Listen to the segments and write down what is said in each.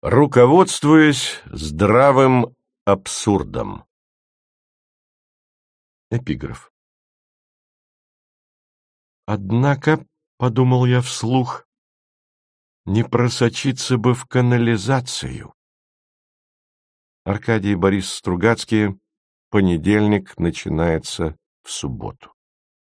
Руководствуясь здравым абсурдом. Эпиграф. Однако, — подумал я вслух, — не просочиться бы в канализацию. Аркадий и Борис Стругацкие. Понедельник начинается в субботу.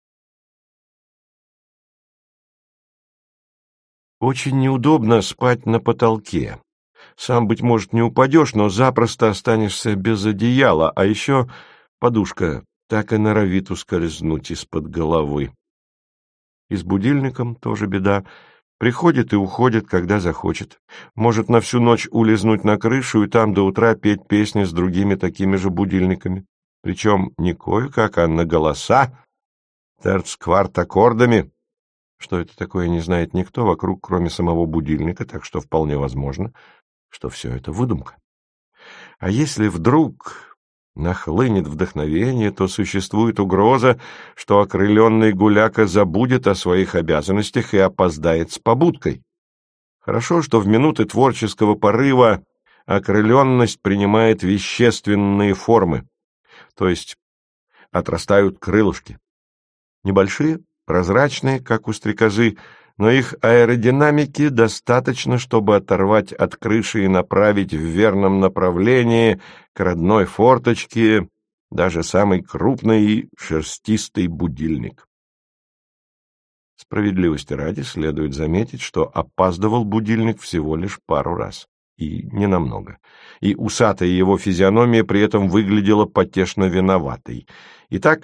Очень неудобно спать на потолке. Сам, быть может, не упадешь, но запросто останешься без одеяла, а еще подушка так и норовит ускользнуть из-под головы. И с будильником тоже беда. Приходит и уходит, когда захочет. Может на всю ночь улизнуть на крышу и там до утра петь песни с другими такими же будильниками. Причем не кое-как, а на голоса, терц-кварт-аккордами. Что это такое, не знает никто вокруг, кроме самого будильника, так что вполне возможно, что все это выдумка. А если вдруг нахлынет вдохновение, то существует угроза, что окрыленный гуляка забудет о своих обязанностях и опоздает с побудкой. Хорошо, что в минуты творческого порыва окрыленность принимает вещественные формы, то есть отрастают крылышки. Небольшие, прозрачные, как у стрекозы, но их аэродинамики достаточно, чтобы оторвать от крыши и направить в верном направлении к родной форточке даже самый крупный и шерстистый будильник. Справедливости ради следует заметить, что опаздывал будильник всего лишь пару раз, и ненамного, и усатая его физиономия при этом выглядела потешно виноватой. Итак,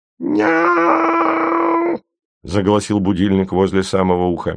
«Няу!» — заголосил будильник возле самого уха.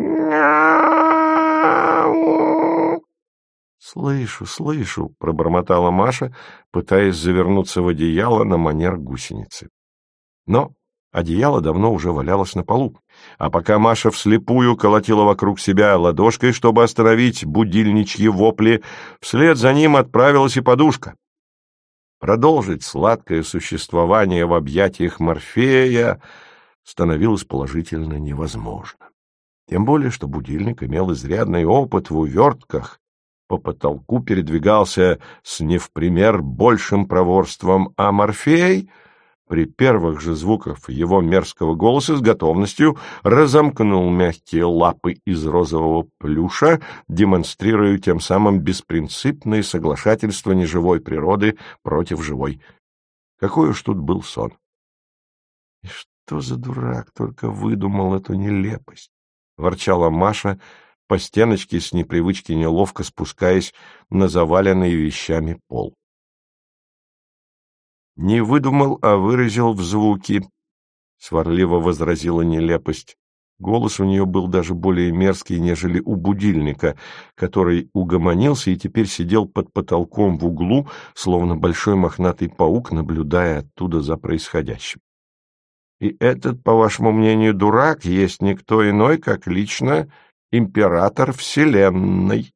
«Няу!» «Слышу, слышу», — пробормотала Маша, пытаясь завернуться в одеяло на манер гусеницы. Но одеяло давно уже валялось на полу, а пока Маша вслепую колотила вокруг себя ладошкой, чтобы остановить будильничьи вопли, вслед за ним отправилась и подушка. Продолжить сладкое существование в объятиях Морфея становилось положительно невозможно. Тем более, что будильник имел изрядный опыт в увертках, по потолку передвигался с не в пример большим проворством, а Морфей при первых же звуках его мерзкого голоса с готовностью разомкнул мягкие лапы из розового плюша, демонстрируя тем самым беспринципное соглашательство неживой природы против живой. Какой уж тут был сон! И что за дурак только выдумал эту нелепость? — ворчала Маша, по стеночке с непривычки неловко спускаясь на заваленный вещами пол. «Не выдумал, а выразил в звуки», — сварливо возразила нелепость. Голос у нее был даже более мерзкий, нежели у будильника, который угомонился и теперь сидел под потолком в углу, словно большой мохнатый паук, наблюдая оттуда за происходящим. «И этот, по вашему мнению, дурак есть никто иной, как лично император Вселенной».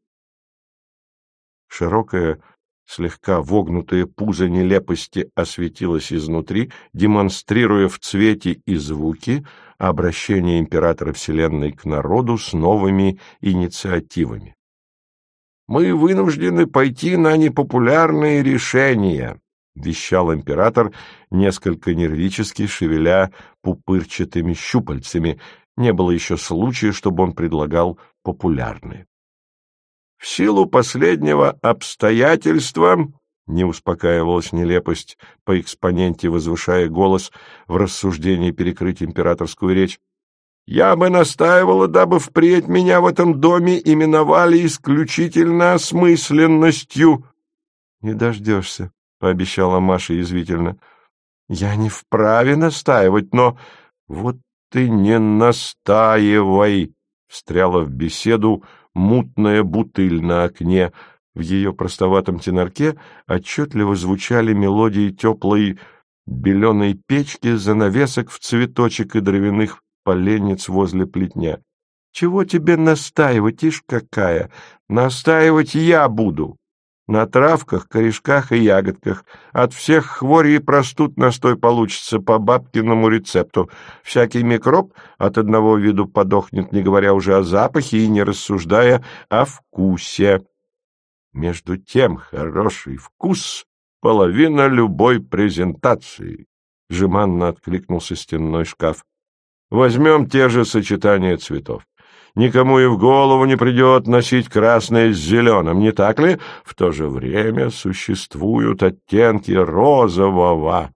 Широкая, слегка вогнутое пузо нелепости осветилось изнутри, демонстрируя в цвете и звуке обращение императора Вселенной к народу с новыми инициативами. «Мы вынуждены пойти на непопулярные решения», — вещал император, несколько нервически шевеля пупырчатыми щупальцами. Не было еще случая, чтобы он предлагал популярные. «В силу последнего обстоятельства», — не успокаивалась нелепость, по экспоненте возвышая голос в рассуждении перекрыть императорскую речь, «я бы настаивала, дабы впредь меня в этом доме именовали исключительно осмысленностью». «Не дождешься», — пообещала Маша язвительно. «Я не вправе настаивать, но...» «Вот ты не настаивай», — встряла в беседу мутная бутыль на окне. В ее простоватом тенорке отчетливо звучали мелодии теплой беленой печки, занавесок в цветочек и дровяных поленниц возле плетня. «Чего тебе настаивать, ишь какая? Настаивать я буду. На травках, корешках и ягодках. От всех хворей и простуд настой получится по бабкиному рецепту. Всякий микроб от одного виду подохнет, не говоря уже о запахе и не рассуждая о вкусе». Между тем хороший вкус — половина любой презентации, — жеманно откликнулся стенной шкаф. Возьмем те же сочетания цветов. Никому и в голову не придет носить красное с зеленым, не так ли? В то же время существуют оттенки розового.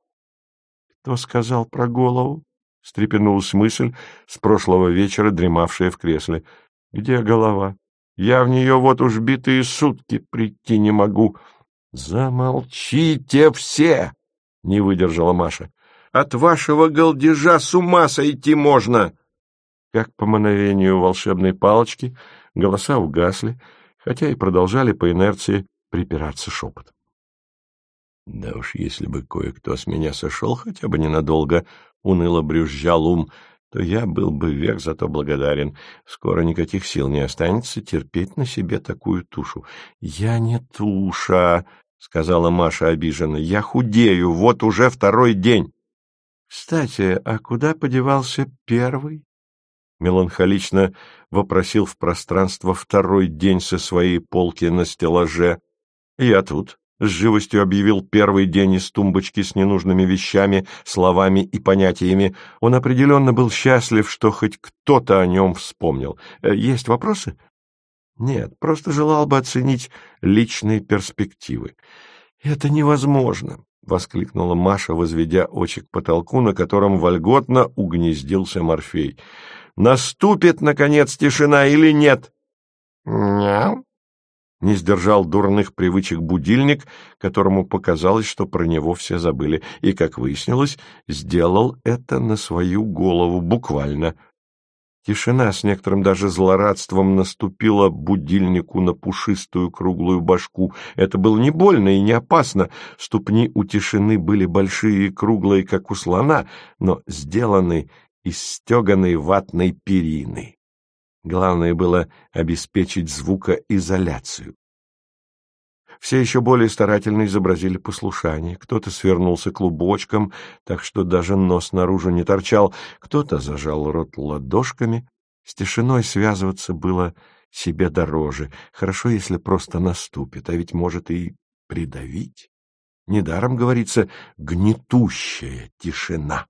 — Кто сказал про голову? — встрепенулась мысль, с прошлого вечера дремавшая в кресле. — Где голова? Я в нее вот уж битые сутки прийти не могу. — Замолчите все! — не выдержала Маша. — От вашего галдежа с ума сойти можно! Как по мановению волшебной палочки голоса угасли, хотя и продолжали по инерции припираться шепотом. — Да уж, если бы кое-кто с меня сошел хотя бы ненадолго, — уныло брюзжал ум, — то я был бы век зато благодарен. Скоро никаких сил не останется терпеть на себе такую тушу. — Я не туша, — сказала Маша обиженно, — я худею, вот уже второй день. — Кстати, а куда подевался первый? — меланхолично вопросил в пространство второй день со своей полки на стеллаже. — Я тут. — с живостью объявил первый день из тумбочки с ненужными вещами, словами и понятиями. Он определенно был счастлив, что хоть кто-то о нем вспомнил. Есть вопросы? Нет, просто желал бы оценить личные перспективы. Это невозможно, — воскликнула Маша, возведя очи к потолку, на котором вольготно угнездился Морфей. Наступит, наконец, тишина или нет? Мяу. Не сдержал дурных привычек будильник, которому показалось, что про него все забыли, и, как выяснилось, сделал это на свою голову буквально. Тишина с некоторым даже злорадством наступила будильнику на пушистую круглую башку. Это было не больно и не опасно. Ступни у тишины были большие и круглые, как у слона, но сделаны из стеганой ватной перины. Главное было обеспечить звукоизоляцию. Все еще более старательно изобразили послушание. Кто-то свернулся клубочком, так что даже нос наружу не торчал, кто-то зажал рот ладошками. С тишиной связываться было себе дороже. Хорошо, если просто наступит, а ведь может и придавить. Недаром говорится «гнетущая тишина».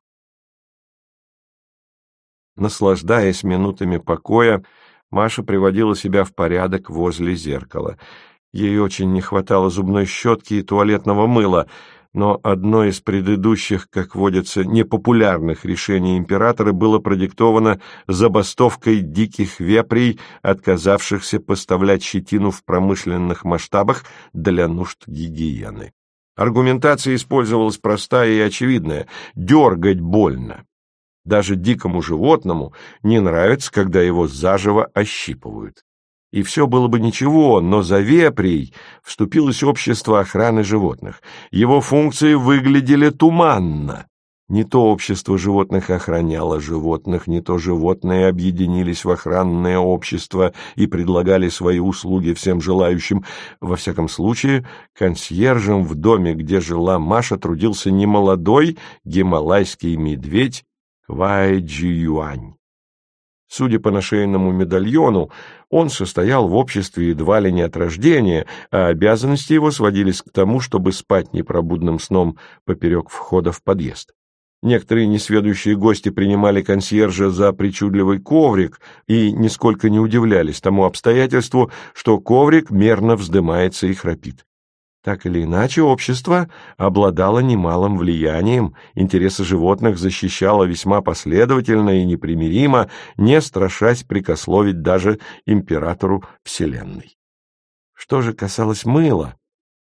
Наслаждаясь минутами покоя, Маша приводила себя в порядок возле зеркала. Ей очень не хватало зубной щетки и туалетного мыла, но одно из предыдущих, как водится, непопулярных решений императора было продиктовано забастовкой диких вепрей, отказавшихся поставлять щетину в промышленных масштабах для нужд гигиены. Аргументация использовалась простая и очевидная — дергать больно. Даже дикому животному не нравится, когда его заживо ощипывают. И все было бы ничего, но за вепрей вступилось общество охраны животных. Его функции выглядели туманно. Не то общество животных охраняло животных, не то животные объединились в охранное общество и предлагали свои услуги всем желающим. Во всяком случае, консьержем в доме, где жила Маша, трудился немолодой гималайский медведь Квай-Джи-Юань. Судя по нашейному медальону, он состоял в обществе едва ли не от рождения, а обязанности его сводились к тому, чтобы спать непробудным сном поперек входа в подъезд. Некоторые несведущие гости принимали консьержа за причудливый коврик и нисколько не удивлялись тому обстоятельству, что коврик мерно вздымается и храпит. Так или иначе, общество обладало немалым влиянием, интересы животных защищало весьма последовательно и непримиримо, не страшась прикословить даже императору Вселенной. Что же касалось мыла,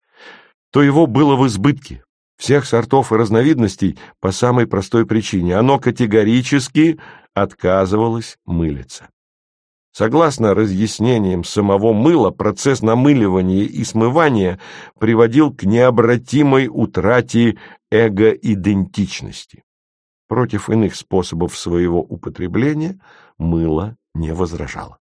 то его было в избытке, всех сортов и разновидностей по самой простой причине. Оно категорически отказывалось мылиться. Согласно разъяснениям самого мыла, процесс намыливания и смывания приводил к необратимой утрате эго-идентичности. Против иных способов своего употребления мыло не возражало.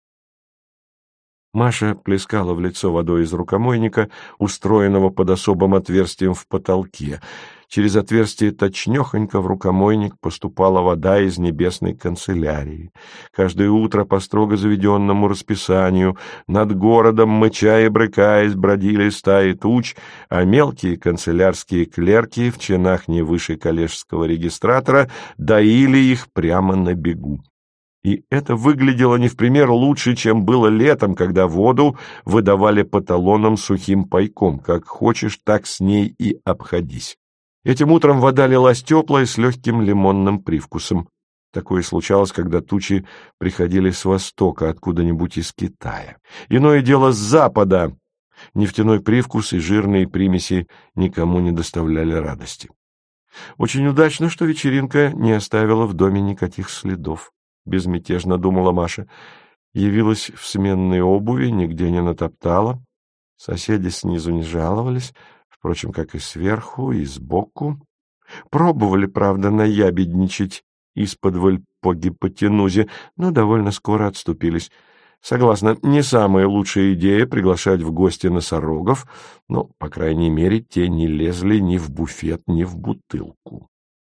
Маша плескала в лицо водой из рукомойника, устроенного под особым отверстием в потолке. Через отверстие точнёхонько в рукомойник поступала вода из небесной канцелярии. Каждое утро по строго заведенному расписанию над городом, мыча и брыкаясь, бродили стаи туч, а мелкие канцелярские клерки в чинах не выше коллежского регистратора доили их прямо на бегу. И это выглядело не в пример лучше, чем было летом, когда воду выдавали по талонам сухим пайком. Как хочешь, так с ней и обходись. Этим утром вода лилась теплая, с легким лимонным привкусом. Такое случалось, когда тучи приходили с востока, откуда-нибудь из Китая. Иное дело с запада. Нефтяной привкус и жирные примеси никому не доставляли радости. Очень удачно, что вечеринка не оставила в доме никаких следов. Безмятежно думала Маша. Явилась в сменной обуви, нигде не натоптала. Соседи снизу не жаловались, впрочем, как и сверху, и сбоку. Пробовали, правда, наябедничать исподволь по гипотенузе, но довольно скоро отступились. Согласна, не самая лучшая идея приглашать в гости носорогов, но, по крайней мере, те не лезли ни в буфет, ни в бутылку.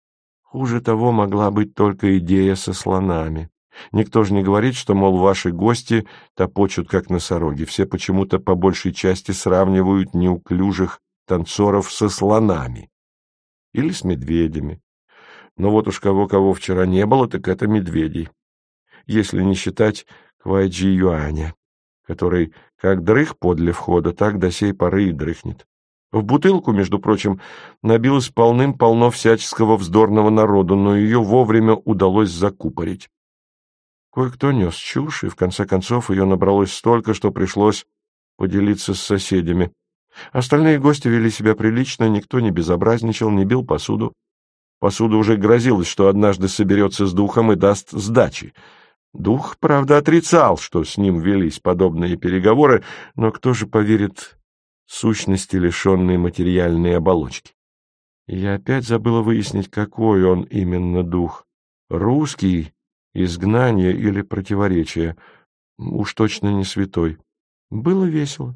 Хуже того могла быть только идея со слонами. Никто же не говорит, что, мол, ваши гости топочут, как носороги. Все почему-то по большей части сравнивают неуклюжих танцоров со слонами. Или с медведями. Но вот уж кого вчера не было, так это медведей. Если не считать Квайджи Юаня, который как дрых подле входа, так до сей поры и дрыхнет. В бутылку, между прочим, набилось полным-полно всяческого вздорного народу, но ее вовремя удалось закупорить. Кое-кто нес чушь, и в конце концов ее набралось столько, что пришлось поделиться с соседями. Остальные гости вели себя прилично, никто не безобразничал, не бил посуду. Посуда уже грозилась, что однажды соберется с духом и даст сдачи. Дух, правда, отрицал, что с ним велись подобные переговоры, но кто же поверит сущности, лишенной материальной оболочки? Я опять забыла выяснить, какой он именно дух. Русский, изгнание или противоречие. Уж точно не святой. Было весело.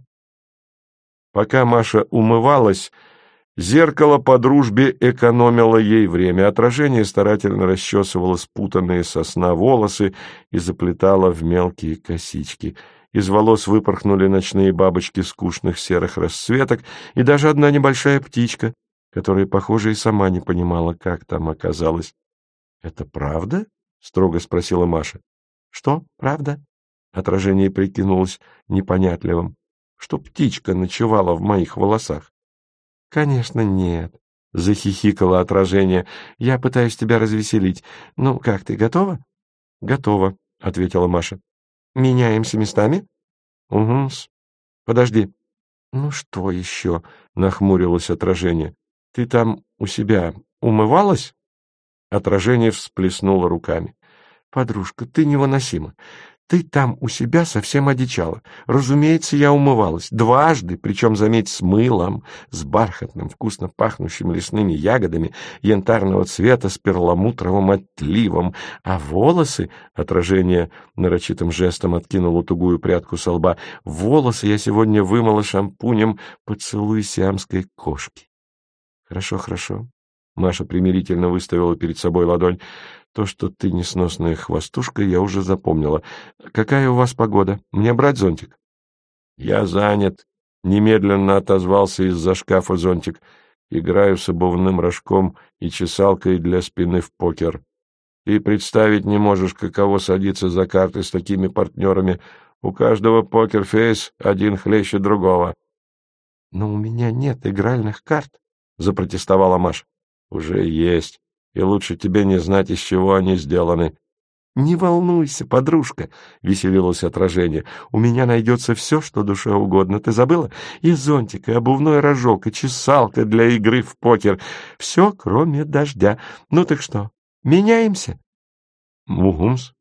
Пока Маша умывалась, зеркало по дружбе экономило ей время. Отражение старательно расчесывало спутанные со сна волосы и заплетало в мелкие косички. Из волос выпорхнули ночные бабочки скучных серых расцветок и даже одна небольшая птичка, которая, похоже, и сама не понимала, как там оказалась. — Это правда? — строго спросила Маша. — Что, правда? Отражение прикинулось непонятливым. — Что птичка ночевала в моих волосах. — Конечно, нет, — захихикало отражение. — Я пытаюсь тебя развеселить. Ну, как ты, готова? — Готова, — ответила Маша. — Меняемся местами? — Угу-с. — Подожди. — Ну, что еще? — нахмурилось отражение. — Ты там у себя умывалась? Отражение всплеснуло руками. — Подружка, ты невыносима. Ты там у себя совсем одичала. Разумеется, я умывалась. Дважды, причем, заметь, с мылом, с бархатным, вкусно пахнущими лесными ягодами, янтарного цвета с перламутровым отливом. А волосы, отражение нарочитым жестом откинуло тугую прядку со лба, волосы я сегодня вымыла шампунем «Поцелуй сиамской кошки». Хорошо, хорошо. Маша примирительно выставила перед собой ладонь. То, что ты несносная хвостушка, я уже запомнила. Какая у вас погода? Мне брать зонтик? Я занят. Немедленно отозвался из-за шкафа зонтик. Играю с обувным рожком и чесалкой для спины в покер. Ты представить не можешь, каково садиться за карты с такими партнерами. У каждого покер-фейс один хлеще другого. — Но у меня нет игральных карт, — запротестовала Маша. — Уже есть. И лучше тебе не знать, из чего они сделаны. — Не волнуйся, подружка, — веселилось отражение. — У меня найдется все, что душе угодно. Ты забыла? И зонтик, и обувной рожок, и чесалка для игры в покер. Все, кроме дождя. Ну так что, меняемся? — Мугумс.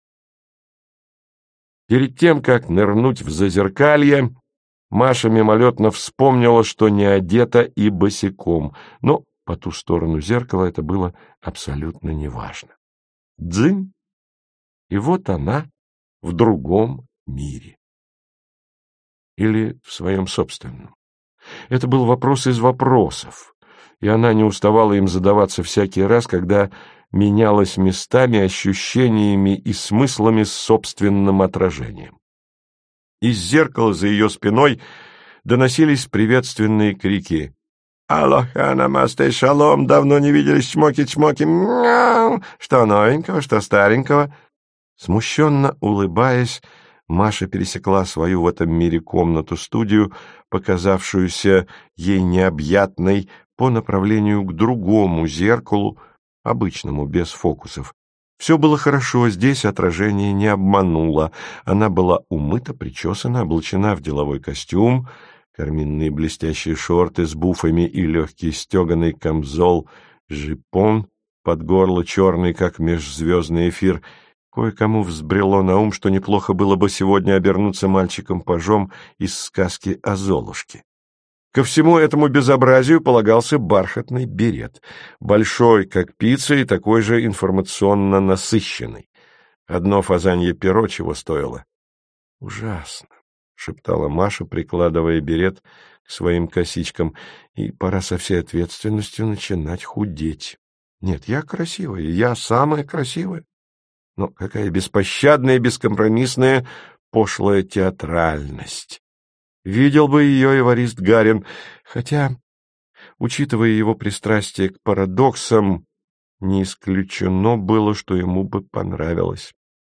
Перед тем, как нырнуть в зазеркалье, Маша мимолетно вспомнила, что не одета и босиком, но по ту сторону зеркала это было абсолютно неважно. Дзынь! И вот она в другом мире. Или в своем собственном. Это был вопрос из вопросов. и она не уставала им задаваться всякий раз, когда менялась местами, ощущениями и смыслами с собственным отражением. Из зеркала за ее спиной доносились приветственные крики: «Алоха, намасте, шалом, давно не виделись, чмоки-чмоки, мяу! Что новенького, что старенького?» Смущенно улыбаясь, Маша пересекла свою в этом мире комнату-студию, показавшуюся ей необъятной, по направлению к другому зеркалу, обычному, без фокусов. Все было хорошо, здесь отражение не обмануло. Она была умыта, причесана, облачена в деловой костюм, карминные блестящие шорты с буфами и легкий стеганый камзол, жипон, под горло черный, как межзвездный эфир. Кое-кому взбрело на ум, что неплохо было бы сегодня обернуться мальчиком-пажом из сказки о Золушке. Ко всему этому безобразию полагался бархатный берет, большой, как пицца, и такой же информационно насыщенный. Одно фазанье перо чего стоило. «Ужасно», — шептала Маша, прикладывая берет к своим косичкам, «и пора со всей ответственностью начинать худеть. Нет, я красивая, я самая красивая. Но какая беспощадная, бескомпромиссная, пошлая театральность! Видел бы ее Эварист Гарин, хотя, учитывая его пристрастие к парадоксам, не исключено было, что ему бы понравилось.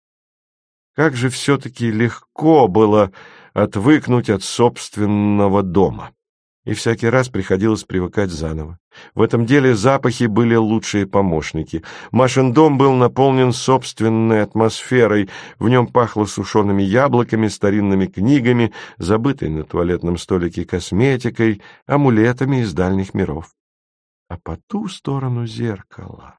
Как же все-таки легко было отвыкнуть от собственного дома. И всякий раз приходилось привыкать заново. В этом деле запахи были лучшие помощники. Машин дом был наполнен собственной атмосферой, в нем пахло сушеными яблоками, старинными книгами, забытой на туалетном столике косметикой, амулетами из дальних миров. А по ту сторону зеркала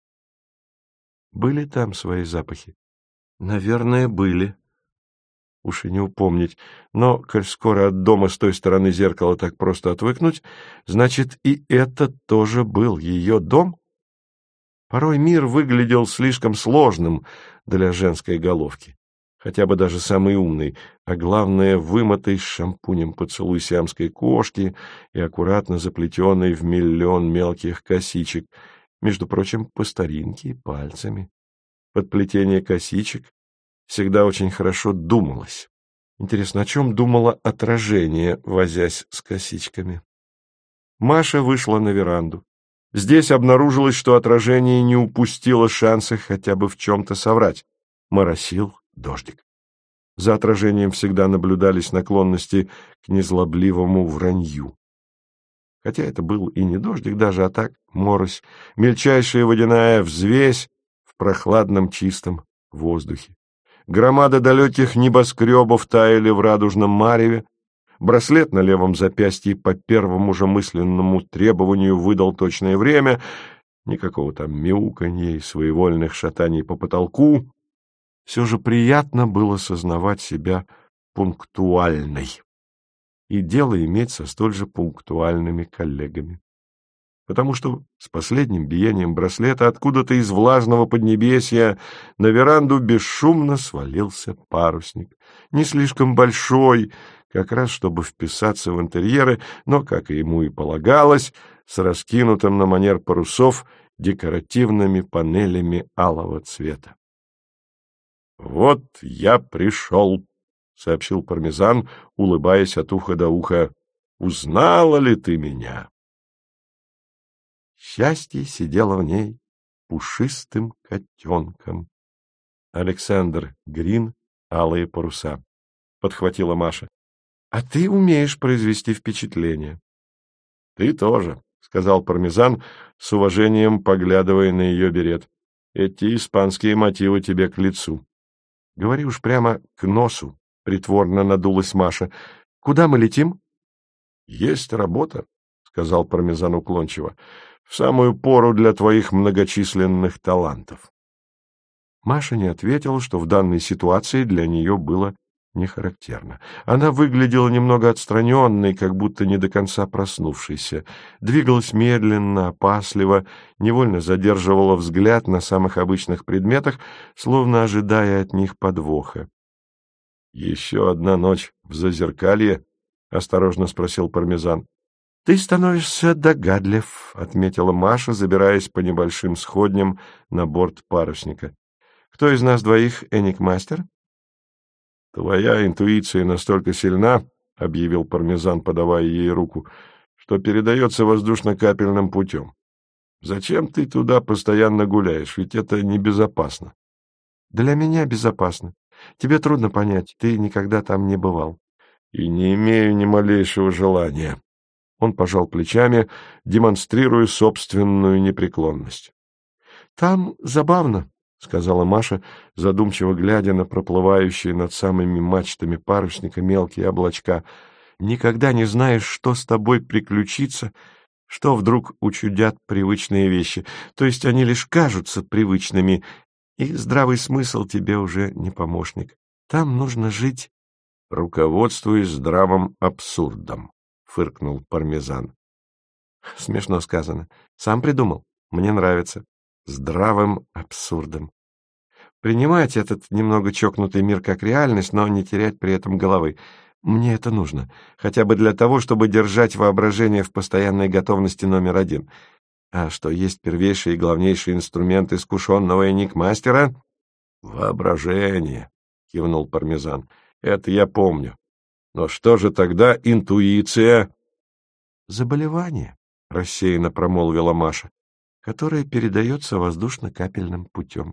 были там свои запахи? Наверное, были. Уж и не упомнить. Но, коль скоро от дома с той стороны зеркала так просто отвыкнуть, значит, и это тоже был ее дом? Порой мир выглядел слишком сложным для женской головки. Хотя бы даже самый умный, а главное, вымытый с шампунем поцелуй сиамской кошки и аккуратно заплетенный в миллион мелких косичек, между прочим, по старинке, пальцами. Под плетение косичек всегда очень хорошо думалось. Интересно, о чем думало отражение, возясь с косичками? Маша вышла на веранду. Здесь обнаружилось, что отражение не упустило шанса хотя бы в чем-то соврать. Моросил дождик. За отражением всегда наблюдались наклонности к незлобливому вранью. Хотя это был и не дождик даже, а так морось, мельчайшая водяная взвесь в прохладном чистом воздухе. Громады далеких небоскребов таяли в радужном мареве, браслет на левом запястье по первому же мысленному требованию выдал точное время, никакого там мяуканья и своевольных шатаний по потолку. Все же приятно было сознавать себя пунктуальной и дело иметь со столь же пунктуальными коллегами. Потому что с последним биением браслета откуда-то из влажного поднебесья на веранду бесшумно свалился парусник. Не слишком большой, как раз чтобы вписаться в интерьеры, но, как и ему и полагалось, с раскинутым на манер парусов декоративными панелями алого цвета. «Вот я пришел», — сообщил Пармезан, улыбаясь от уха до уха. «Узнала ли ты меня?» Счастье сидело в ней пушистым котенком. Александр Грин «Алые паруса», — подхватила Маша. — А ты умеешь произвести впечатление. — Ты тоже, — сказал Пармезан, с уважением поглядывая на ее берет. — Эти испанские мотивы тебе к лицу. — Говори уж прямо к носу, — притворно надулась Маша. — Куда мы летим? — Есть работа, — сказал Пармезан уклончиво, — в самую пору для твоих многочисленных талантов. Маша не ответила, что в данной ситуации для нее было не характерно. Она выглядела немного отстраненной, как будто не до конца проснувшейся, двигалась медленно, опасливо, невольно задерживала взгляд на самых обычных предметах, словно ожидая от них подвоха. — Еще одна ночь в Зазеркалье? — осторожно спросил Пармезан. — Ты становишься догадлив, — отметила Маша, забираясь по небольшим сходням на борт парусника. — Кто из нас двоих энигмастер? — Твоя интуиция настолько сильна, — объявил Пармезан, подавая ей руку, — что передается воздушно-капельным путем. Зачем ты туда постоянно гуляешь? Ведь это небезопасно. — Для меня безопасно. Тебе трудно понять, ты никогда там не бывал. — И не имею ни малейшего желания. Он пожал плечами, демонстрируя собственную непреклонность. — Там забавно, — сказала Маша, задумчиво глядя на проплывающие над самыми мачтами парусника мелкие облачка. — Никогда не знаешь, что с тобой приключится, что вдруг учудят привычные вещи. То есть они лишь кажутся привычными, и здравый смысл тебе уже не помощник. Там нужно жить, руководствуясь здравым абсурдом, — фыркнул Пармезан. — Смешно сказано. Сам придумал. Мне нравится. Здравым абсурдом. Принимать этот немного чокнутый мир как реальность, но не терять при этом головы. Мне это нужно. Хотя бы для того, чтобы держать воображение в постоянной готовности номер один. А что есть первейший и главнейший инструмент искушенного энигмастера? — Воображение, — кивнул Пармезан. — Это я помню. Но что же тогда интуиция? — Заболевание, — рассеянно промолвила Маша, — которое передается воздушно-капельным путем.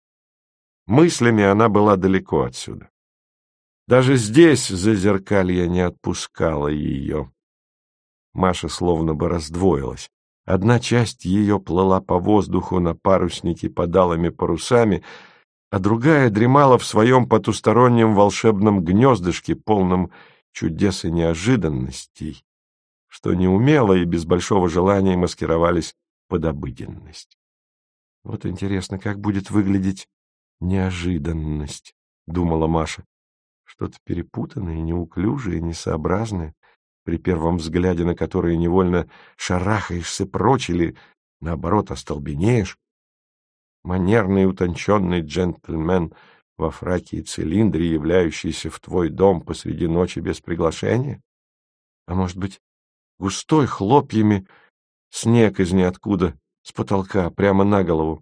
Мыслями она была далеко отсюда. Даже здесь зазеркалье не отпускало ее. Маша словно бы раздвоилась. Одна часть ее плыла по воздуху на паруснике под алыми парусами, а другая дремала в своем потустороннем волшебном гнездышке, полном чудес и неожиданностей, что неумело и без большого желания маскировались под обыденность. Вот интересно, как будет выглядеть неожиданность, — думала Маша. Что-то перепутанное, неуклюжее, несообразное, при первом взгляде на которое невольно шарахаешься прочь или, наоборот, остолбенеешь. Манерный утонченный джентльмен во фраке и цилиндре, являющийся в твой дом посреди ночи без приглашения? А может быть, густой хлопьями снег из ниоткуда, с потолка, прямо на голову?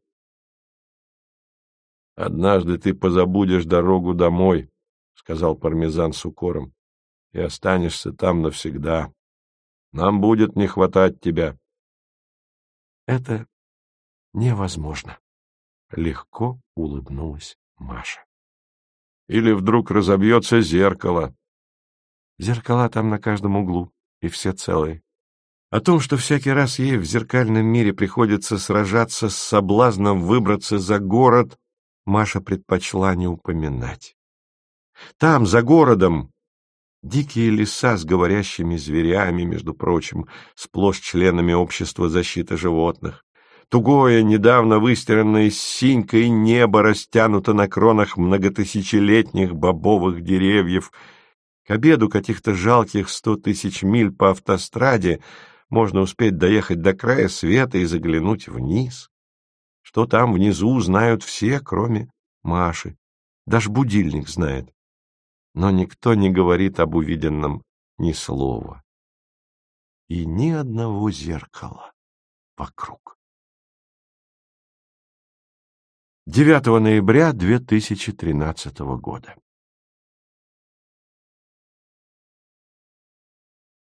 — Однажды ты позабудешь дорогу домой, — сказал Пармезан с укором, — и останешься там навсегда. Нам будет не хватать тебя. — Это невозможно, — легко улыбнулась Маша. — Или вдруг разобьется зеркало. — Зеркала там на каждом углу, и все целые. О том, что всякий раз ей в зеркальном мире приходится сражаться с соблазном выбраться за город, Маша предпочла не упоминать. Там, за городом, дикие леса с говорящими зверями, между прочим, сплошь членами общества защиты животных. Тугое, недавно выстиранное синькой небо растянуто на кронах многотысячелетних бобовых деревьев. К обеду каких-то жалких 100 тысяч миль по автостраде можно успеть доехать до края света и заглянуть вниз. Что там внизу, знают все, кроме Маши. Даже будильник знает. Но никто не говорит об увиденном ни слова. И ни одного зеркала вокруг. 9 ноября 2013 года.